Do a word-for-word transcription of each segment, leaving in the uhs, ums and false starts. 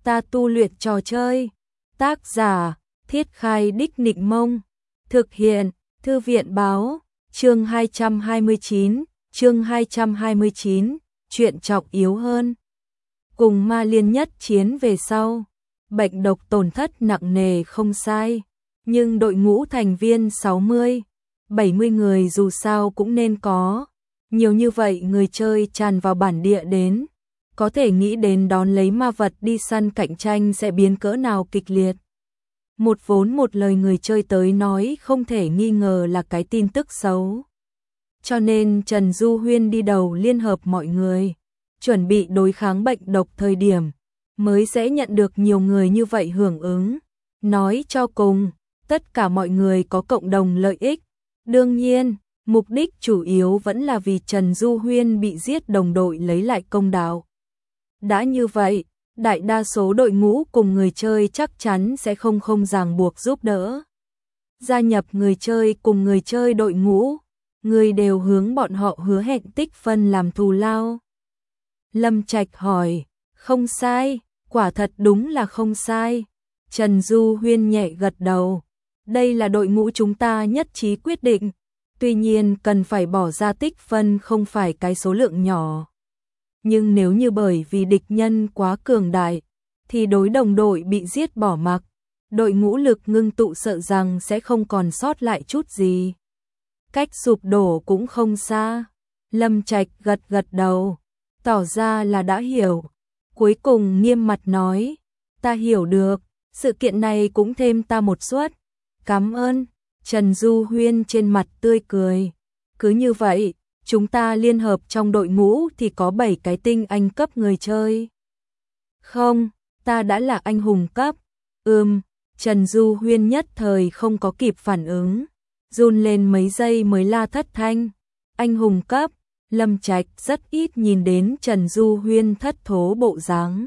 ta tu luyện trò chơi. Tác giả, Thiết Khai Đích Nịnh Mông. Thực hiện, Thư viện Báo. Chương hai trăm hai mươi chín, chương hai trăm hai mươi chín, chuyện trọng yếu hơn. Cùng Ma Liên nhất chiến về sau, bệnh độc tổn thất nặng nề không sai, nhưng đội ngũ thành viên sáu mươi, bảy mươi người dù sao cũng nên có. Nhiều như vậy người chơi tràn vào bản địa đến, có thể nghĩ đến đón lấy ma vật đi săn cạnh tranh sẽ biến cỡ nào kịch liệt. Một vốn một lời người chơi tới nói không thể nghi ngờ là cái tin tức xấu. Cho nên Trần Du Huyên đi đầu liên hợp mọi người, chuẩn bị đối kháng bệnh độc thời điểm, mới sẽ nhận được nhiều người như vậy hưởng ứng. Nói cho cùng, tất cả mọi người có cộng đồng lợi ích. Đương nhiên, mục đích chủ yếu vẫn là vì Trần Du Huyên bị giết đồng đội lấy lại công đạo. Đã như vậy, đại đa số đội ngũ cùng người chơi chắc chắn sẽ không không ràng buộc giúp đỡ. Gia nhập người chơi cùng người chơi đội ngũ, người đều hướng bọn họ hứa hẹn tích phân làm thù lao. Lâm Trạch hỏi, không sai, quả thật đúng là không sai. Trần Du Huyên nhẹ gật đầu, đây là đội ngũ chúng ta nhất trí quyết định, tuy nhiên cần phải bỏ ra tích phân không phải cái số lượng nhỏ. Nhưng nếu như bởi vì địch nhân quá cường đại, thì đối đồng đội bị giết bỏ mặc, đội ngũ lực ngưng tụ sợ rằng sẽ không còn sót lại chút gì. Cách sụp đổ cũng không xa. Lâm Trạch gật gật đầu, tỏ ra là đã hiểu. Cuối cùng nghiêm mặt nói, ta hiểu được, sự kiện này cũng thêm ta một suất. Cảm ơn. Trần Du Huyên trên mặt tươi cười. Cứ như vậy, chúng ta liên hợp trong đội ngũ thì có bảy cái tinh anh cấp người chơi. Không, ta đã là anh hùng cấp. Ừm, Trần Du Huyên nhất thời không có kịp phản ứng, run lên mấy giây mới la thất thanh. Anh hùng cấp. Lâm Trạch rất ít nhìn đến Trần Du Huyên thất thố bộ dáng,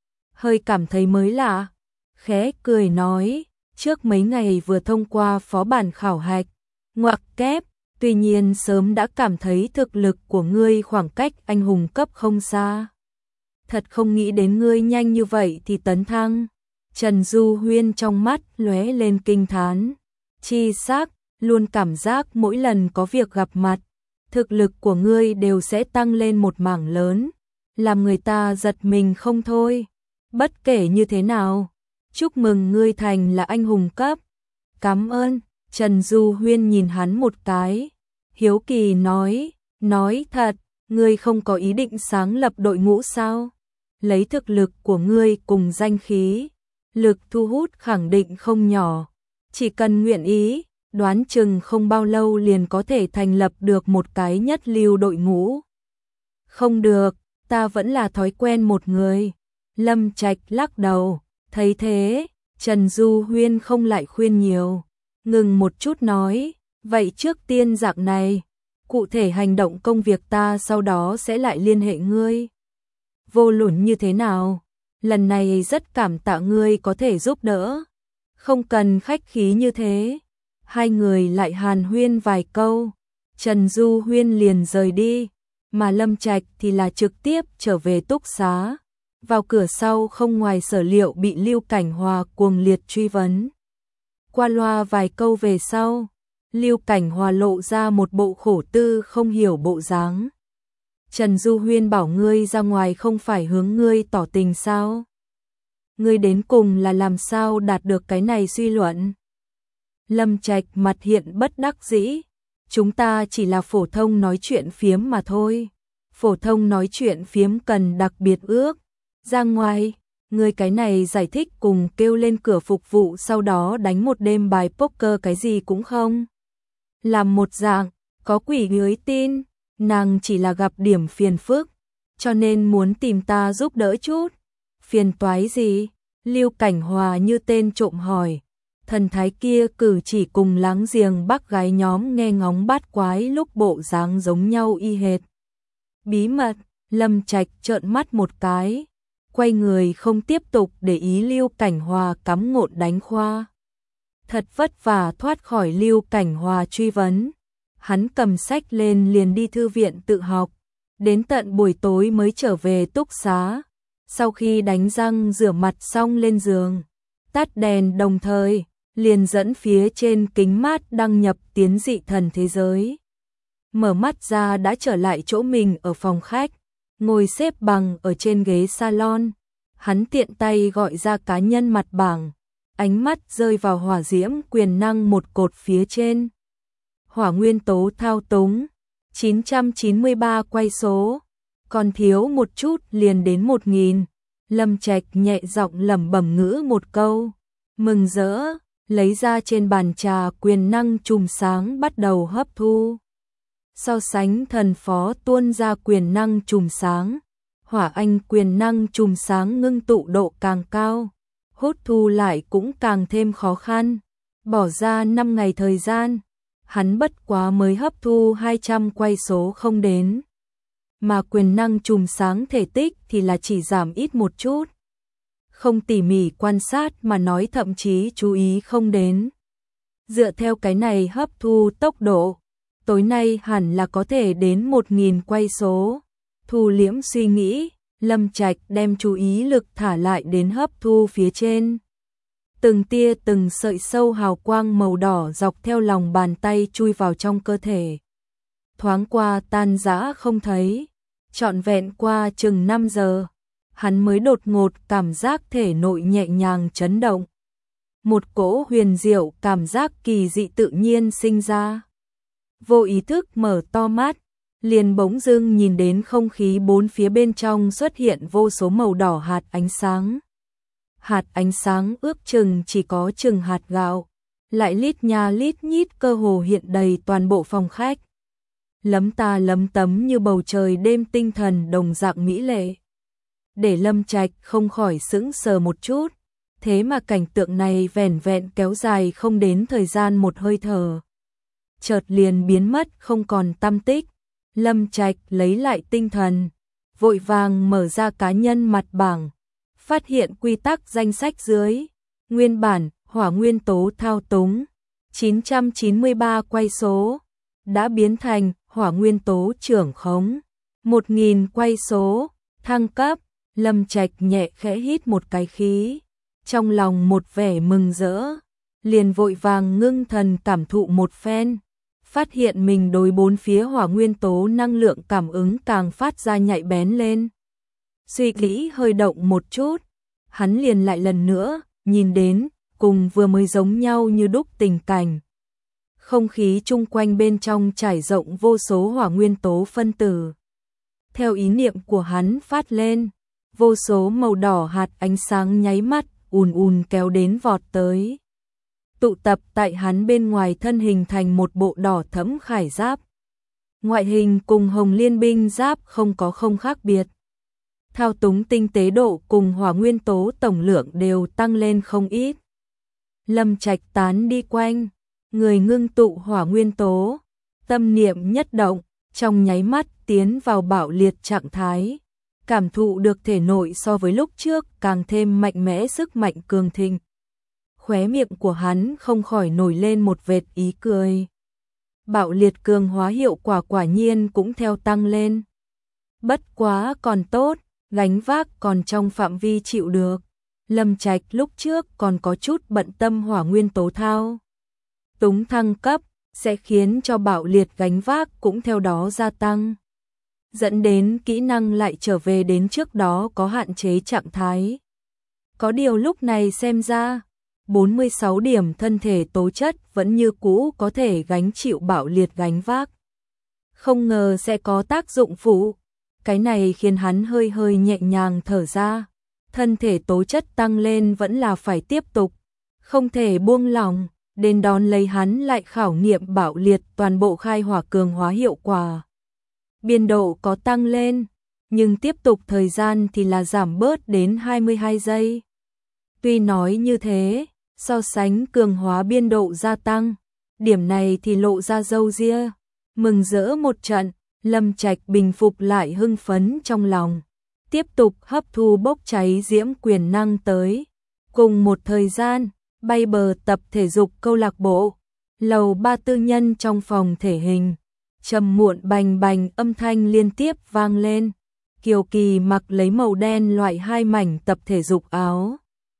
hơi cảm thấy mới lạ, khẽ cười nói, trước mấy ngày vừa thông qua phó bản khảo hạch, ngoặc kép, tuy nhiên sớm đã cảm thấy thực lực của ngươi khoảng cách anh hùng cấp không xa. Thật không nghĩ đến ngươi nhanh như vậy thì tấn thăng. Trần Du Huyên trong mắt lóe lên kinh thán, chi xác, luôn cảm giác mỗi lần có việc gặp mặt, thực lực của ngươi đều sẽ tăng lên một mảng lớn, làm người ta giật mình không thôi. Bất kể như thế nào, chúc mừng ngươi thành là anh hùng cấp. Cảm ơn. Trần Du Huyên nhìn hắn một cái, hiếu kỳ nói, nói thật, ngươi không có ý định sáng lập đội ngũ sao? Lấy thực lực của ngươi cùng danh khí, lực thu hút khẳng định không nhỏ, chỉ cần nguyện ý, đoán chừng không bao lâu liền có thể thành lập được một cái nhất lưu đội ngũ. Không được, ta vẫn là thói quen một người. Lâm Trạch lắc đầu, thấy thế, Trần Du Huyên không lại khuyên nhiều, ngừng một chút nói, vậy trước tiên dạng này, cụ thể hành động công việc ta sau đó sẽ lại liên hệ ngươi. Vô luận như thế nào, lần này rất cảm tạ ngươi có thể giúp đỡ, không cần khách khí như thế. Hai người lại hàn huyên vài câu, Trần Du Huyên liền rời đi, mà Lâm Trạch thì là trực tiếp trở về túc xá. Vào cửa sau không ngoài sở liệu bị Lưu Cảnh Hòa cuồng liệt truy vấn. Qua loa vài câu về sau, Lưu Cảnh Hòa lộ ra một bộ khổ tư không hiểu bộ dáng. Trần Du Huyên bảo ngươi ra ngoài không phải hướng ngươi tỏ tình sao? Ngươi đến cùng là làm sao đạt được cái này suy luận? Lâm Trạch mặt hiện bất đắc dĩ, chúng ta chỉ là phổ thông nói chuyện phiếm mà thôi. Phổ thông nói chuyện phiếm cần đặc biệt ước. Ra ngoài, người cái này giải thích cùng kêu lên cửa phục vụ sau đó đánh một đêm bài poker cái gì cũng không. Làm một dạng, có quỷ dưới tin, nàng chỉ là gặp điểm phiền phức, cho nên muốn tìm ta giúp đỡ chút. Phiền toái gì? Lưu Cảnh Hòa như tên trộm hỏi. Thần thái kia cử chỉ cùng láng giềng bác gái nhóm nghe ngóng bát quái lúc bộ dáng giống nhau y hệt. Bí mật. Lâm Trạch trợn mắt một cái, quay người không tiếp tục để ý Lưu Cảnh Hòa cắm ngộn đánh khoa. Thật vất vả thoát khỏi Lưu Cảnh Hòa truy vấn, hắn cầm sách lên liền đi thư viện tự học, đến tận buổi tối mới trở về túc xá. Sau khi đánh răng rửa mặt xong lên giường, tắt đèn đồng thời, liền dẫn phía trên kính mát đăng nhập tiến dị thần thế giới. Mở mắt ra đã trở lại chỗ mình ở phòng khách, ngồi xếp bằng ở trên ghế salon. Hắn tiện tay gọi ra cá nhân mặt bảng, ánh mắt rơi vào hỏa diễm quyền năng một cột phía trên. Hỏa nguyên tố thao túng, chín trăm chín mươi ba quay số, còn thiếu một chút liền đến một nghìn. Lâm Trạch nhẹ giọng lẩm bẩm ngữ một câu, mừng rỡ, lấy ra trên bàn trà quyền năng chùm sáng bắt đầu hấp thu. So sánh thần phó tuôn ra quyền năng chùm sáng, hỏa anh quyền năng chùm sáng ngưng tụ độ càng cao, hút thu lại cũng càng thêm khó khăn. Bỏ ra năm ngày thời gian, hắn bất quá mới hấp thu hai trăm quay số không đến. Mà quyền năng chùm sáng thể tích thì là chỉ giảm ít một chút. Không tỉ mỉ quan sát mà nói thậm chí chú ý không đến. Dựa theo cái này hấp thu tốc độ, tối nay hẳn là có thể đến một nghìn quay số. Thu liễm suy nghĩ, Lâm Trạch đem chú ý lực thả lại đến hấp thu phía trên. Từng tia từng sợi sâu hào quang màu đỏ dọc theo lòng bàn tay chui vào trong cơ thể. Thoáng qua tan rã không thấy, trọn vẹn qua chừng năm giờ, hắn mới đột ngột cảm giác thể nội nhẹ nhàng chấn động. Một cỗ huyền diệu cảm giác kỳ dị tự nhiên sinh ra. Vô ý thức mở to mắt, liền bỗng dưng nhìn đến không khí bốn phía bên trong xuất hiện vô số màu đỏ hạt ánh sáng. Hạt ánh sáng ước chừng chỉ có chừng hạt gạo, lại lít nha lít nhít cơ hồ hiện đầy toàn bộ phòng khách. Lấm ta lấm tấm như bầu trời đêm tinh thần đồng dạng mỹ lệ. Để Lâm Trạch không khỏi sững sờ một chút, thế mà cảnh tượng này vẻn vẹn kéo dài không đến thời gian một hơi thở. Chợt liền biến mất không còn tăm tích. Lâm Trạch lấy lại tinh thần, vội vàng mở ra cá nhân mặt bảng, phát hiện quy tắc danh sách dưới. Nguyên bản, hỏa nguyên tố thao túng, chín trăm chín mươi ba quay số, đã biến thành hỏa nguyên tố trưởng khống, một nghìn quay số, thăng cấp. Lâm Trạch nhẹ khẽ hít một cái khí, trong lòng một vẻ mừng rỡ, liền vội vàng ngưng thần cảm thụ một phen. Phát hiện mình đối bốn phía hỏa nguyên tố năng lượng cảm ứng càng phát ra nhạy bén lên. Suy nghĩ hơi động một chút, hắn liền lại lần nữa, nhìn đến, cùng vừa mới giống nhau như đúc tình cảnh. Không khí chung quanh bên trong trải rộng vô số hỏa nguyên tố phân tử. Theo ý niệm của hắn phát lên, vô số màu đỏ hạt ánh sáng nháy mắt, ùn ùn kéo đến vọt tới. Tụ tập tại hắn bên ngoài thân hình thành một bộ đỏ thẫm khải giáp. Ngoại hình cùng hồng liên binh giáp không có không khác biệt. Thao túng tinh tế độ cùng hỏa nguyên tố tổng lượng đều tăng lên không ít. Lâm Trạch tán đi quanh, người ngưng tụ hỏa nguyên tố, tâm niệm nhất động, trong nháy mắt tiến vào bạo liệt trạng thái. Cảm thụ được thể nội so với lúc trước càng thêm mạnh mẽ sức mạnh cường thịnh. Khóe miệng của hắn không khỏi nổi lên một vệt ý cười. Bạo liệt cường hóa hiệu quả quả nhiên cũng theo tăng lên. Bất quá còn tốt, gánh vác còn trong phạm vi chịu được. Lâm Trạch lúc trước còn có chút bận tâm hỏa nguyên tố thao túng thăng cấp, sẽ khiến cho bạo liệt gánh vác cũng theo đó gia tăng. Dẫn đến kỹ năng lại trở về đến trước đó có hạn chế trạng thái. Có điều lúc này xem ra, bốn mươi sáu điểm thân thể tố chất vẫn như cũ có thể gánh chịu bạo liệt gánh vác. Không ngờ sẽ có tác dụng phụ. Cái này khiến hắn hơi hơi nhẹ nhàng thở ra. Thân thể tố chất tăng lên vẫn là phải tiếp tục. Không thể buông lỏng, đến đón lấy hắn lại khảo nghiệm bạo liệt toàn bộ khai hỏa cường hóa hiệu quả. Biên độ có tăng lên, nhưng tiếp tục thời gian thì là giảm bớt đến hai mươi hai giây. Tuy nói như thế, so sánh cường hóa biên độ gia tăng, điểm này thì lộ ra râu ria. Mừng rỡ một trận, Lâm Trạch bình phục lại hưng phấn trong lòng, tiếp tục hấp thu bốc cháy diễm quyền năng tới. Cùng một thời gian, bay bờ tập thể dục câu lạc bộ, lầu ba tư nhân trong phòng thể hình, trầm muộn bành bành âm thanh liên tiếp vang lên. Kiều Kỳ mặc lấy màu đen loại hai mảnh tập thể dục áo.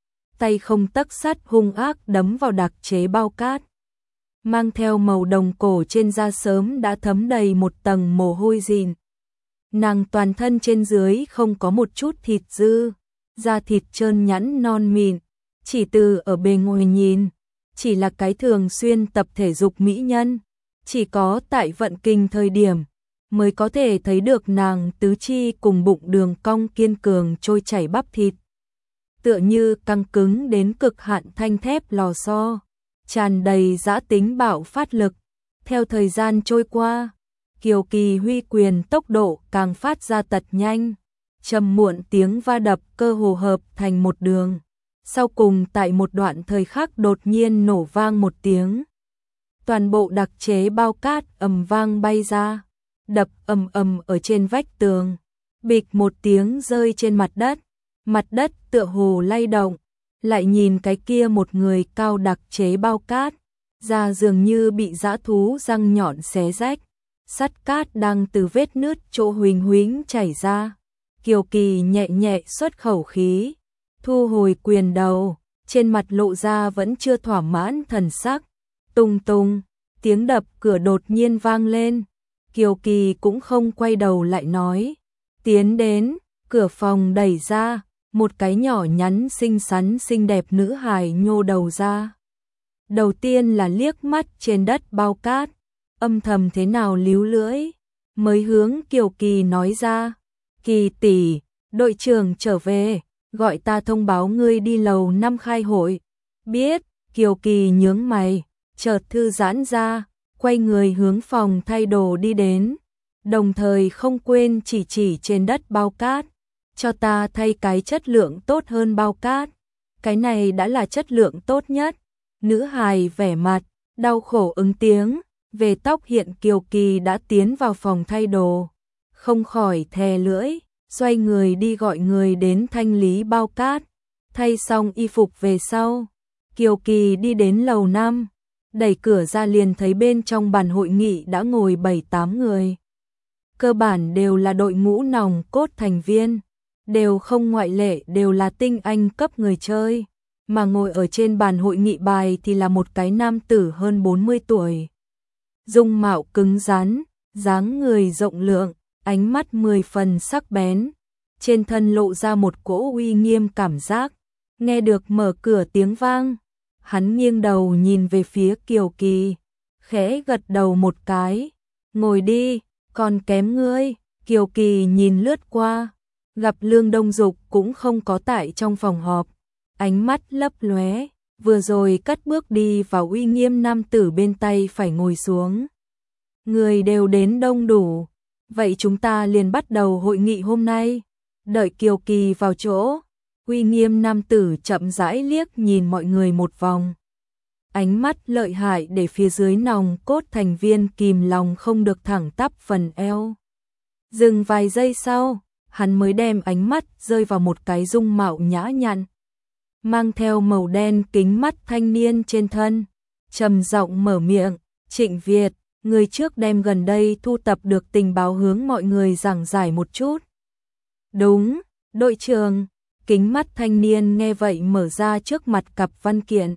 Tay không tấc sắt hung ác đấm vào đặc chế bao cát. Mang theo màu đồng cổ trên da sớm đã thấm đầy một tầng mồ hôi dìn. Nàng toàn thân trên dưới không có một chút thịt dư, da thịt trơn nhẵn non mịn, chỉ từ ở bề ngoài nhìn, chỉ là cái thường xuyên tập thể dục mỹ nhân, chỉ có tại vận kinh thời điểm mới có thể thấy được nàng tứ chi cùng bụng đường cong kiên cường trôi chảy bắp thịt. Tựa như căng cứng đến cực hạn thanh thép lò xo, tràn đầy dã tính bạo phát lực. Theo thời gian trôi qua, Kiều Kỳ huy quyền tốc độ càng phát ra tật nhanh, trầm muộn tiếng va đập cơ hồ hợp thành một đường. Sau cùng tại một đoạn thời khắc đột nhiên nổ vang một tiếng. Toàn bộ đặc chế bao cát ầm vang bay ra, đập ầm ầm ở trên vách tường, bịch một tiếng rơi trên mặt đất. Mặt đất tựa hồ lay động, lại nhìn cái kia một người cao đặc chế bao cát, da dường như bị dã thú răng nhọn xé rách, sắt cát đang từ vết nứt chỗ huỳnh huỳnh chảy ra. Kiều Kỳ nhẹ nhẹ xuất khẩu khí, thu hồi quyền đầu, trên mặt lộ ra vẫn chưa thỏa mãn thần sắc. Tung tung, tiếng đập cửa đột nhiên vang lên. Kiều Kỳ cũng không quay đầu lại nói, tiến đến, cửa phòng đẩy ra. Một cái nhỏ nhắn xinh xắn xinh đẹp nữ hài nhô đầu ra. Đầu tiên là liếc mắt trên đất bao cát, âm thầm thế nào líu lưỡi, mới hướng Kiều Kỳ nói ra, Kỳ tỷ, đội trưởng trở về, gọi ta thông báo ngươi đi lầu năm khai hội. Biết. Kiều Kỳ nhướng mày, chợt thư giãn ra, quay người hướng phòng thay đồ đi đến, đồng thời không quên chỉ chỉ trên đất bao cát. Cho ta thay cái chất lượng tốt hơn bao cát. Cái này đã là chất lượng tốt nhất. Nữ hài vẻ mặt, đau khổ ứng tiếng. Về tóc hiện Kiều Kỳ đã tiến vào phòng thay đồ. Không khỏi thè lưỡi, xoay người đi gọi người đến thanh lý bao cát. Thay xong y phục về sau, Kiều Kỳ đi đến lầu năm. Đẩy cửa ra liền thấy bên trong bàn hội nghị đã ngồi bảy tám người. Cơ bản đều là đội ngũ nòng cốt thành viên. Đều không ngoại lệ đều là tinh anh cấp người chơi, mà ngồi ở trên bàn hội nghị bài thì là một cái nam tử hơn bốn mươi tuổi. Dung mạo cứng rắn, dáng người rộng lượng, ánh mắt mười phần sắc bén, trên thân lộ ra một cỗ uy nghiêm cảm giác. Nghe được mở cửa tiếng vang, hắn nghiêng đầu nhìn về phía Kiều Kỳ, khẽ gật đầu một cái, ngồi đi, còn kém ngươi. Kiều Kỳ nhìn lướt qua, gặp Lương Đông Dục cũng không có tại trong phòng họp, ánh mắt lấp lóe, vừa rồi cất bước đi vào uy nghiêm nam tử bên tay phải ngồi xuống. Người đều đến đông đủ, vậy chúng ta liền bắt đầu hội nghị hôm nay. Đợi Kiều Kỳ vào chỗ, uy nghiêm nam tử chậm rãi liếc nhìn mọi người một vòng. Ánh mắt lợi hại để phía dưới nòng cốt thành viên kìm lòng không được thẳng tắp phần eo. Dừng vài giây sau, hắn mới đem ánh mắt rơi vào một cái dung mạo nhã nhặn, mang theo màu đen kính mắt thanh niên trên thân, trầm giọng mở miệng, Trịnh Việt, người trước đem gần đây thu tập được tình báo hướng mọi người giảng giải một chút. Đúng, đội trưởng. Kính mắt thanh niên nghe vậy mở ra trước mặt cặp văn kiện.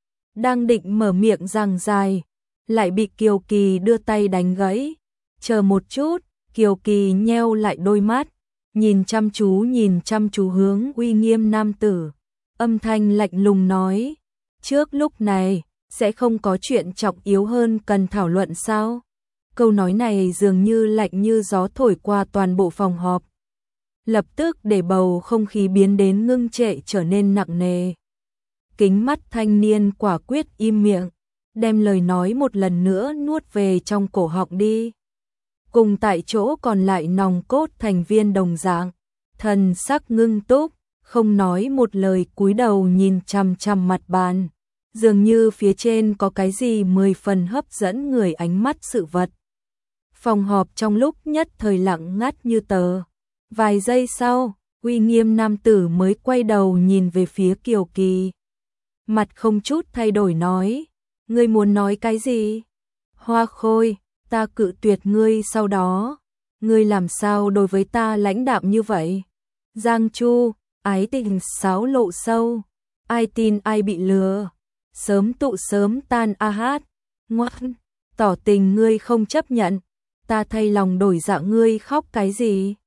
Đang định mở miệng giảng giải, lại bị Kiều Kỳ đưa tay đánh gãy. Chờ một chút. Kiều Kỳ nheo lại đôi mắt, nhìn chăm chú nhìn chăm chú hướng uy nghiêm nam tử, âm thanh lạnh lùng nói, trước lúc này, sẽ không có chuyện trọng yếu hơn cần thảo luận sao? Câu nói này dường như lạnh như gió thổi qua toàn bộ phòng họp, lập tức để bầu không khí biến đến ngưng trệ trở nên nặng nề. Kính mắt thanh niên quả quyết im miệng, đem lời nói một lần nữa nuốt về trong cổ họng đi. Cùng tại chỗ còn lại nòng cốt thành viên đồng dạng, thần sắc ngưng túc, không nói một lời cúi đầu nhìn chằm chằm mặt bàn, dường như phía trên có cái gì mười phần hấp dẫn người ánh mắt sự vật. Phòng họp trong lúc nhất thời lặng ngắt như tờ. Vài giây sau, uy nghiêm nam tử mới quay đầu nhìn về phía Kiều Kỳ. Mặt không chút thay đổi nói, ngươi muốn nói cái gì? Hoa Khôi, ta cự tuyệt ngươi sau đó. ngươi làm sao đối với ta lãnh đạm như vậy? Giang Chu, ái tình sáo lộ sâu, ai tin ai bị lừa, sớm tụ sớm tan a hát, ngoan, tỏ tình ngươi không chấp nhận, ta thay lòng đổi dạ ngươi khóc cái gì?